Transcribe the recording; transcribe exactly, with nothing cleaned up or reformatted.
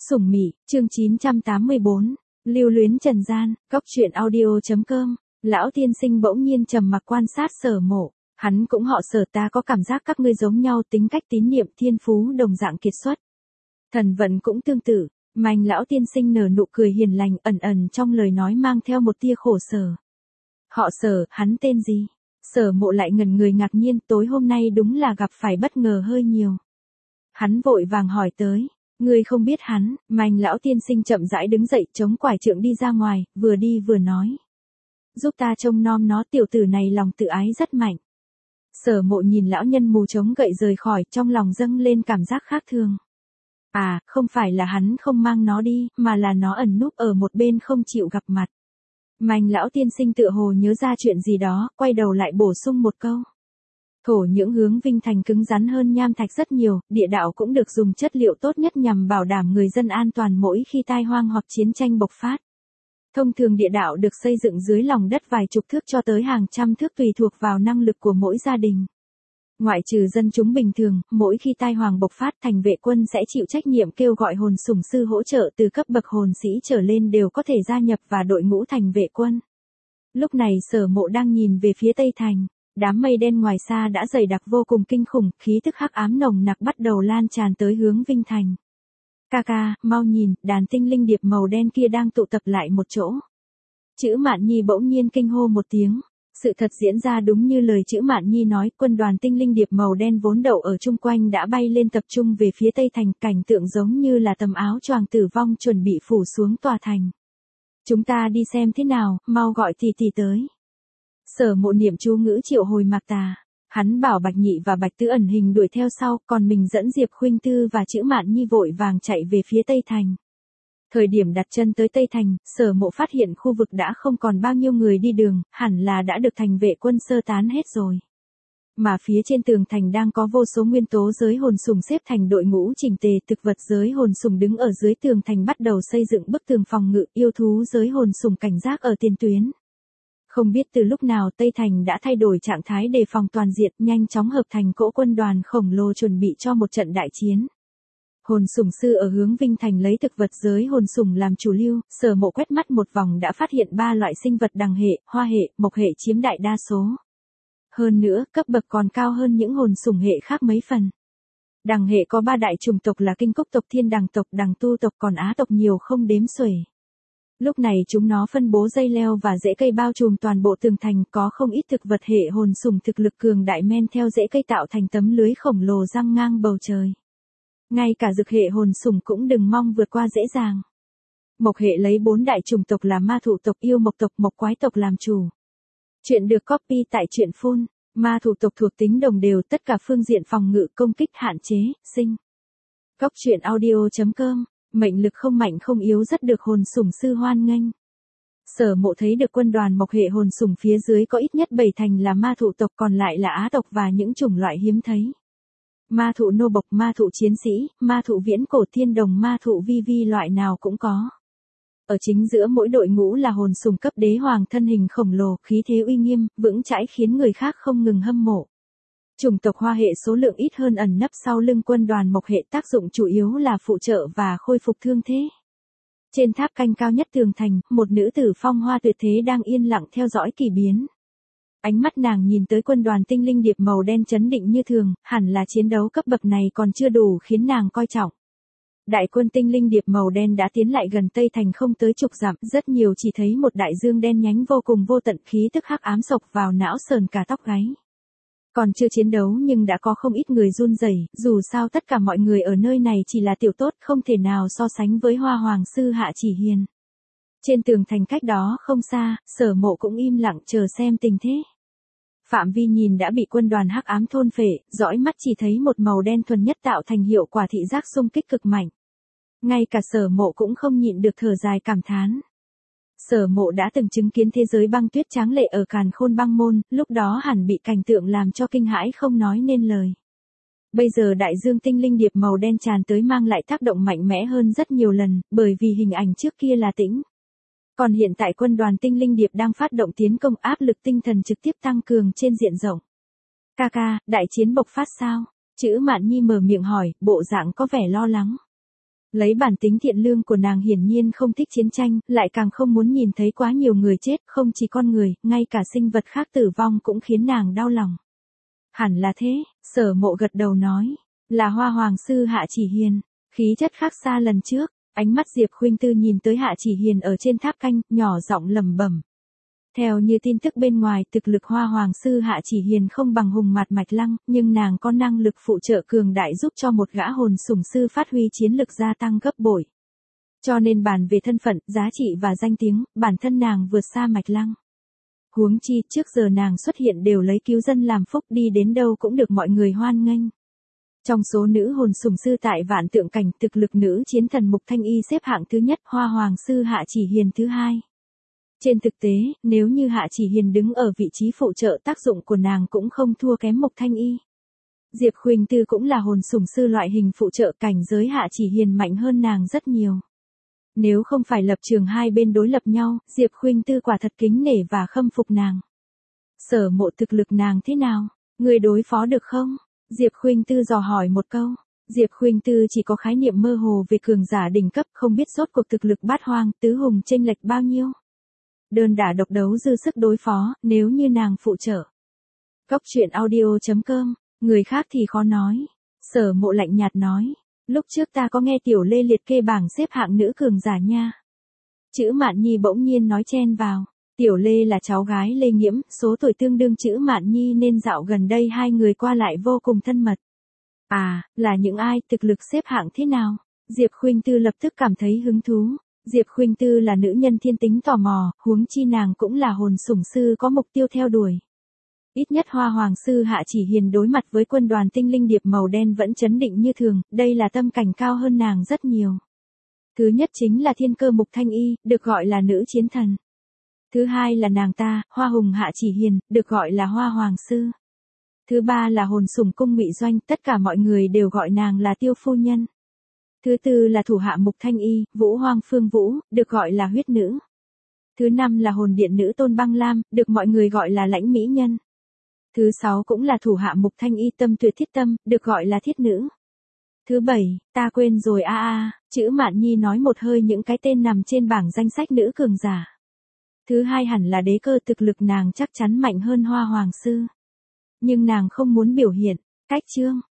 Sủng Mị, chương chín trăm tám mươi bốn, Lưu luyến trần gian, góc truyện audio.com. Lão tiên sinh bỗng nhiên trầm mặc quan sát Sở Mộ, hắn cũng họ Sở, ta có cảm giác các ngươi giống nhau, tính cách, tín niệm, thiên phú đồng dạng kiệt xuất. Thần vận cũng tương tự. Manh lão tiên sinh nở nụ cười hiền lành, ẩn ẩn trong lời nói mang theo một tia khổ sở. Họ Sở, hắn tên gì? Sở Mộ lại ngẩn người ngạc nhiên, tối hôm nay đúng là gặp phải bất ngờ hơi nhiều. Hắn vội vàng hỏi tới, ngươi không biết hắn? Manh lão tiên sinh chậm rãi đứng dậy, chống quải trượng đi ra ngoài, vừa đi vừa nói. Giúp ta trông nom nó, tiểu tử này lòng tự ái rất mạnh. Sở Mộ nhìn lão nhân mù chống gậy rời khỏi, trong lòng dâng lên cảm giác khác thường. À, không phải là hắn không mang nó đi, mà là nó ẩn núp ở một bên không chịu gặp mặt. Manh lão tiên sinh tựa hồ nhớ ra chuyện gì đó, quay đầu lại bổ sung một câu. Thổ nhưỡng hướng Vinh Thành cứng rắn hơn nham thạch rất nhiều, địa đạo cũng được dùng chất liệu tốt nhất nhằm bảo đảm người dân an toàn mỗi khi tai hoang hoặc chiến tranh bộc phát. Thông thường địa đạo được xây dựng dưới lòng đất vài chục thước cho tới hàng trăm thước tùy thuộc vào năng lực của mỗi gia đình. Ngoại trừ dân chúng bình thường, mỗi khi tai hoàng bộc phát, thành vệ quân sẽ chịu trách nhiệm kêu gọi hồn sủng sư hỗ trợ, từ cấp bậc hồn sĩ trở lên đều có thể gia nhập vào đội ngũ thành vệ quân. Lúc này Sở Mộ đang nhìn về phía Tây Thành, đám mây đen ngoài xa đã dày đặc vô cùng kinh khủng, khí tức hắc ám nồng nặc bắt đầu lan tràn tới hướng Vinh Thành. Ca ca, mau nhìn, đàn tinh linh điệp màu đen kia đang tụ tập lại một chỗ. Chữ Mạn Nhi bỗng nhiên kinh hô một tiếng. Sự thật diễn ra đúng như lời chữ Mạn Nhi nói, quân đoàn tinh linh điệp màu đen vốn đậu ở chung quanh đã bay lên tập trung về phía Tây Thành, cảnh tượng giống như là tấm áo choàng tử vong chuẩn bị phủ xuống tòa thành. Chúng ta đi xem thế nào, mau gọi tỷ tỷ tới. Sở Mộ niệm chú ngữ triệu hồi Mạc Tà, hắn bảo Bạch Nhị và Bạch Tứ ẩn hình đuổi theo sau, còn mình dẫn Diệp Khuynh Tư và chữ Mạn Nhi vội vàng chạy về phía Tây Thành. Thời điểm đặt chân tới Tây Thành, Sở Mộ phát hiện khu vực đã không còn bao nhiêu người đi đường, hẳn là đã được thành vệ quân sơ tán hết rồi. Mà phía trên tường thành đang có vô số nguyên tố giới hồn sủng xếp thành đội ngũ chỉnh tề, thực vật giới hồn sủng đứng ở dưới tường thành bắt đầu xây dựng bức tường phòng ngự, yêu thú giới hồn sủng cảnh giác ở tiền tuyến. Không biết từ lúc nào Tây Thành đã thay đổi trạng thái đề phòng toàn diện, nhanh chóng hợp thành cỗ quân đoàn khổng lồ chuẩn bị cho một trận đại chiến. Hồn sủng sư ở hướng Vinh Thành lấy thực vật giới hồn sủng làm chủ lưu, Sở Mộ quét mắt một vòng đã phát hiện ba loại sinh vật đằng hệ, hoa hệ, mộc hệ chiếm đại đa số. Hơn nữa, cấp bậc còn cao hơn những hồn sủng hệ khác mấy phần. Đằng hệ có ba đại chủng tộc là Kinh Cốc tộc, Thiên Đằng tộc, Đằng Tu tộc, còn Á tộc nhiều không đếm xuể. Lúc này chúng nó phân bố dây leo và rễ cây bao trùm toàn bộ tường thành, có không ít thực vật hệ hồn sủng thực lực cường đại men theo rễ cây tạo thành tấm lưới khổng lồ giăng ngang bầu trời. Ngay cả dược hệ hồn sủng cũng đừng mong vượt qua dễ dàng. Mộc hệ lấy bốn đại chủng tộc là ma thụ tộc, yêu mộc tộc, mộc quái tộc làm chủ. Chuyện được copy tại truyện phun. Ma thụ tộc thuộc tính đồng đều, tất cả phương diện phòng ngự, công kích hạn chế, sinh. Góc truyện audio.com. Mệnh lực không mạnh không yếu rất được hồn sủng sư hoan nghênh. Sở Mộ thấy được quân đoàn mộc hệ hồn sủng phía dưới có ít nhất bảy thành là ma thụ tộc, còn lại là Á tộc và những chủng loại hiếm thấy. Ma thụ nô bộc, ma thụ chiến sĩ, ma thụ viễn cổ, thiên đồng, ma thụ vi vi loại nào cũng có. Ở chính giữa mỗi đội ngũ là hồn sủng cấp đế hoàng thân hình khổng lồ, khí thế uy nghiêm, vững chãi khiến người khác không ngừng hâm mộ. Chủng tộc hoa hệ số lượng ít hơn ẩn nấp sau lưng quân đoàn mộc hệ, tác dụng chủ yếu là phụ trợ và khôi phục thương thế. Trên tháp canh cao nhất tường thành, một nữ tử phong hoa tuyệt thế đang yên lặng theo dõi kỳ biến. Ánh mắt nàng nhìn tới quân đoàn tinh linh điệp màu đen chấn định như thường, hẳn là chiến đấu cấp bậc này còn chưa đủ khiến nàng coi trọng. Đại quân tinh linh điệp màu đen đã tiến lại gần Tây Thành không tới chục dặm, rất nhiều chỉ thấy một đại dương đen nhánh vô cùng vô tận, khí tức hắc ám sộc vào não sờn cả tóc gáy. Còn chưa chiến đấu nhưng đã có không ít người run rẩy, dù sao tất cả mọi người ở nơi này chỉ là tiểu tốt, không thể nào so sánh với Hoa Hoàng sư Hạ Chỉ Hiền. Trên tường thành cách đó không xa, Sở Mộ cũng im lặng chờ xem tình thế. Phạm vi nhìn đã bị quân đoàn hắc ám thôn phệ, dõi mắt chỉ thấy một màu đen thuần nhất tạo thành hiệu quả thị giác xung kích cực mạnh. Ngay cả Sở Mộ cũng không nhịn được thở dài cảm thán. Sở Mộ đã từng chứng kiến thế giới băng tuyết tráng lệ ở Càn Khôn băng môn, lúc đó hẳn bị cảnh tượng làm cho kinh hãi không nói nên lời. Bây giờ đại dương tinh linh điệp màu đen tràn tới mang lại tác động mạnh mẽ hơn rất nhiều lần, bởi vì hình ảnh trước kia là tĩnh. Còn hiện tại quân đoàn tinh linh điệp đang phát động tiến công, áp lực tinh thần trực tiếp tăng cường trên diện rộng. Ca ca, đại chiến bộc phát sao? Chữ Mạn Nhi mở miệng hỏi, bộ dạng có vẻ lo lắng. Lấy bản tính thiện lương của nàng hiển nhiên không thích chiến tranh, lại càng không muốn nhìn thấy quá nhiều người chết, không chỉ con người, ngay cả sinh vật khác tử vong cũng khiến nàng đau lòng. Hẳn là thế, Sở Mộ gật đầu nói, là Hoa Hoàng sư Hạ Chỉ Hiền, khí chất khác xa lần trước, ánh mắt Diệp Khuynh Tư nhìn tới Hạ Chỉ Hiền ở trên tháp canh, nhỏ giọng lẩm bẩm. Theo như tin tức bên ngoài, thực lực Hoa Hoàng sư Hạ Chỉ Hiền không bằng Hùng Mạt Mạch Lăng, nhưng nàng có năng lực phụ trợ cường đại giúp cho một gã hồn sủng sư phát huy chiến lực gia tăng gấp bội. Cho nên bàn về thân phận, giá trị và danh tiếng, bản thân nàng vượt xa Mạch Lăng. Huống chi, trước giờ nàng xuất hiện đều lấy cứu dân làm phúc, đi đến đâu cũng được mọi người hoan nghênh. Trong số nữ hồn sủng sư tại Vạn Tượng Cảnh, thực lực nữ chiến thần Mục Thanh Y xếp hạng thứ nhất, Hoa Hoàng sư Hạ Chỉ Hiền thứ hai. Trên thực tế, nếu như Hạ Chỉ Hiền đứng ở vị trí phụ trợ, tác dụng của nàng cũng không thua kém Mục Thanh Y. Diệp Khuynh Tư cũng là hồn sủng sư loại hình phụ trợ, cảnh giới Hạ Chỉ Hiền mạnh hơn nàng rất nhiều. Nếu không phải lập trường hai bên đối lập nhau, Diệp Khuynh Tư quả thật kính nể và khâm phục nàng. Sở Mộ, thực lực nàng thế nào? Người đối phó được không? Diệp Khuynh Tư dò hỏi một câu. Diệp Khuynh Tư chỉ có khái niệm mơ hồ về cường giả đỉnh cấp, không biết rốt cuộc thực lực bát hoang, tứ hùng chênh lệch bao nhiêu. Đơn đả độc đấu dư sức đối phó, nếu như nàng phụ trợ. Cốc truyện audio chấm com, người khác thì khó nói. Sở Mộ lạnh nhạt nói, lúc trước ta có nghe Tiểu Lê liệt kê bảng xếp hạng nữ cường giả nha. Chữ Mạn Nhi bỗng nhiên nói chen vào. Tiểu Lê là cháu gái Lê Nghiễm, số tuổi tương đương Chữ Mạn Nhi nên dạo gần đây hai người qua lại vô cùng thân mật. À, là những ai, thực lực xếp hạng thế nào? Diệp Khuynh Tư lập tức cảm thấy hứng thú. Diệp Khuynh Tư là nữ nhân thiên tính tò mò, huống chi nàng cũng là hồn sủng sư có mục tiêu theo đuổi. Ít nhất Hoa Hoàng sư Hạ Chỉ Hiền đối mặt với quân đoàn tinh linh điệp màu đen vẫn chấn định như thường, đây là tâm cảnh cao hơn nàng rất nhiều. Thứ nhất chính là thiên cơ Mục Thanh Y, được gọi là nữ chiến thần. Thứ hai là nàng ta, Hoa Hùng Hạ Chỉ Hiền, được gọi là Hoa Hoàng sư. Thứ ba là hồn sủng cung Ngụy Doanh, tất cả mọi người đều gọi nàng là Tiêu phu nhân. Thứ tư là thủ hạ Mục Thanh Y, Vũ Hoang Phương Vũ, được gọi là huyết nữ. Thứ năm là hồn điện nữ Tôn Băng Lam, được mọi người gọi là lãnh mỹ nhân. Thứ sáu cũng là thủ hạ Mục Thanh Y Tâm Tuyệt Thiết Tâm, được gọi là thiết nữ. Thứ bảy, ta quên rồi a a, Chữ Mạn Nhi nói một hơi những cái tên nằm trên bảng danh sách nữ cường giả. Thứ hai hẳn là Đế Cơ, thực lực nàng chắc chắn mạnh hơn Hoa Hoàng sư. Nhưng nàng không muốn biểu hiện. Cách chương